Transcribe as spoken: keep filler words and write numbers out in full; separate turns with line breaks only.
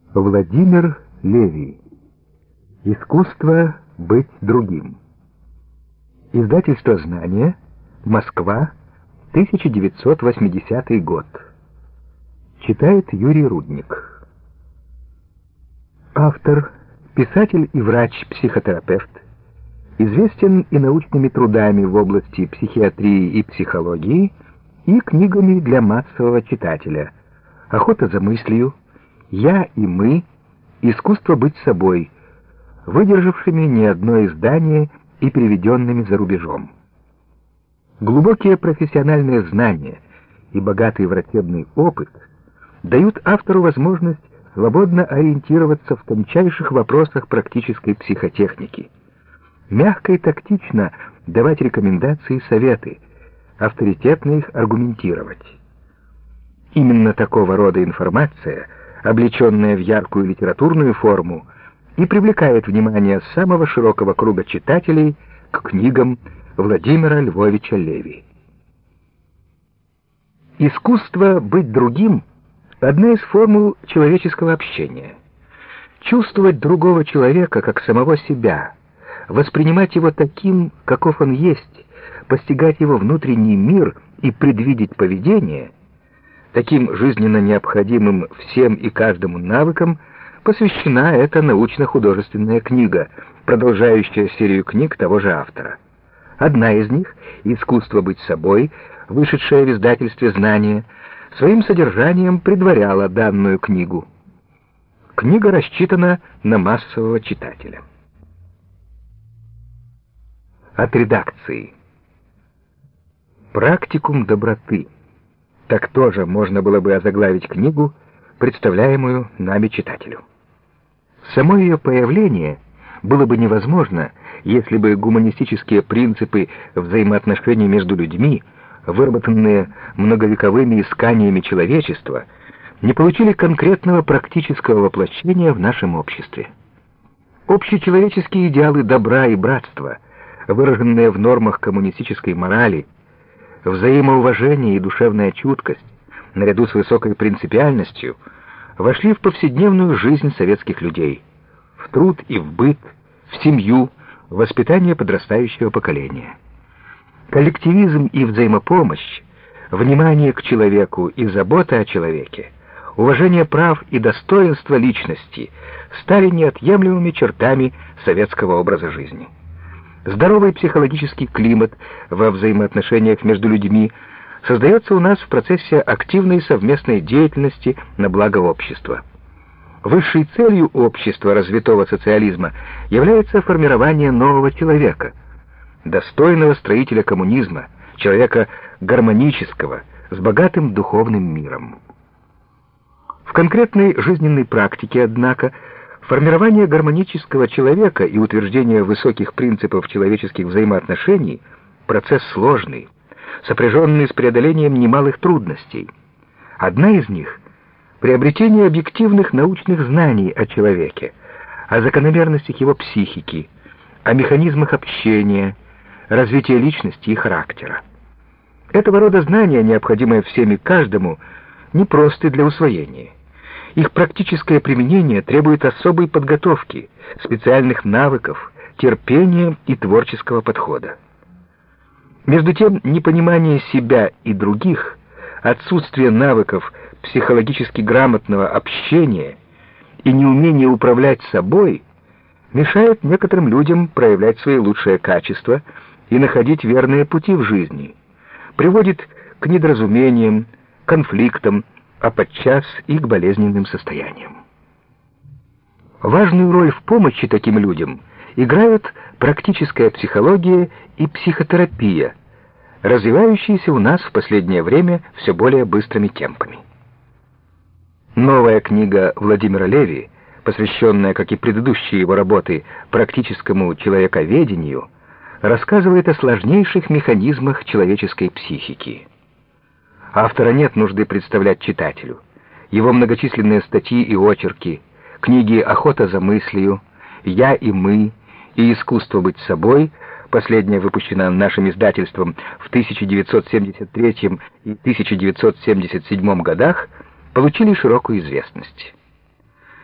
Владимир Левий. Искусство быть другим. Издательство «Знание», Москва, тысяча девятьсот восьмидесятый год. Читает Юрий Рудник. Автор, писатель и врач-психотерапевт, известен и научными трудами в области психиатрии и психологии, и книгами для массового читателя «Охота за мыслью», «Я и мы», «Искусство быть собой», выдержавшими не одно издание и переведенными за рубежом. Глубокие профессиональные знания и богатый врачебный опыт дают автору возможность свободно ориентироваться в тончайших вопросах практической психотехники, мягко и тактично давать рекомендации и советы, авторитетно их аргументировать. Именно такого рода информация, облеченная в яркую литературную форму, и привлекает внимание самого широкого круга читателей к книгам Владимира Львовича Леви. Искусство быть другим — одна из формул человеческого общения. Чувствовать другого человека как самого себя, воспринимать его таким, каков он есть, постигать его внутренний мир и предвидеть поведение — таким жизненно необходимым всем и каждому навыкам посвящена эта научно-художественная книга, продолжающая серию книг того же автора. Одна из них, «Искусство быть собой», вышедшая в издательстве «Знание», своим содержанием предваряла данную книгу. Книга рассчитана на массового читателя. От редакции. «Практикум доброты». Так тоже можно было бы озаглавить книгу, представляемую нами читателю. Само ее появление было бы невозможно, если бы гуманистические принципы взаимоотношений между людьми, выработанные многовековыми исканиями человечества, не получили конкретного практического воплощения в нашем обществе. Общечеловеческие идеалы добра и братства, выраженные в нормах коммунистической морали, взаимоуважение и душевная чуткость, наряду с высокой принципиальностью, вошли в повседневную жизнь советских людей, в труд и в быт, в семью, в воспитание подрастающего поколения. Коллективизм и взаимопомощь, внимание к человеку и забота о человеке, уважение прав и достоинства личности стали неотъемлемыми чертами советского образа жизни. Здоровый психологический климат во взаимоотношениях между людьми создается у нас в процессе активной совместной деятельности на благо общества. Высшей целью общества развитого социализма является формирование нового человека, достойного строителя коммунизма, человека гармонического, с богатым духовным миром. В конкретной жизненной практике, однако, формирование гармонического человека и утверждение высоких принципов человеческих взаимоотношений — процесс сложный, сопряженный с преодолением немалых трудностей. Одна из них — приобретение объективных научных знаний о человеке, о закономерностях его психики, о механизмах общения, развития личности и характера. Этого рода знания, необходимые всем и каждому, непросты для усвоения. Их практическое применение требует особой подготовки, специальных навыков, терпения и творческого подхода. Между тем, непонимание себя и других, отсутствие навыков психологически грамотного общения и неумение управлять собой мешает некоторым людям проявлять свои лучшие качества и находить верные пути в жизни, приводит к недоразумениям, конфликтам, а подчас и к болезненным состояниям. Важную роль в помощи таким людям играют практическая психология и психотерапия, развивающиеся у нас в последнее время все более быстрыми темпами. Новая книга Владимира Леви, посвященная, как и предыдущие его работы, практическому человековедению, рассказывает о сложнейших механизмах человеческой психики. Автора нет нужды представлять читателю. Его многочисленные статьи и очерки, книги «Охота за мыслью», «Я и мы» и «Искусство быть собой», последняя выпущена нашим издательством в тысяча девятьсот семьдесят третьем и тысяча девятьсот семьдесят седьмом годах, получили широкую известность.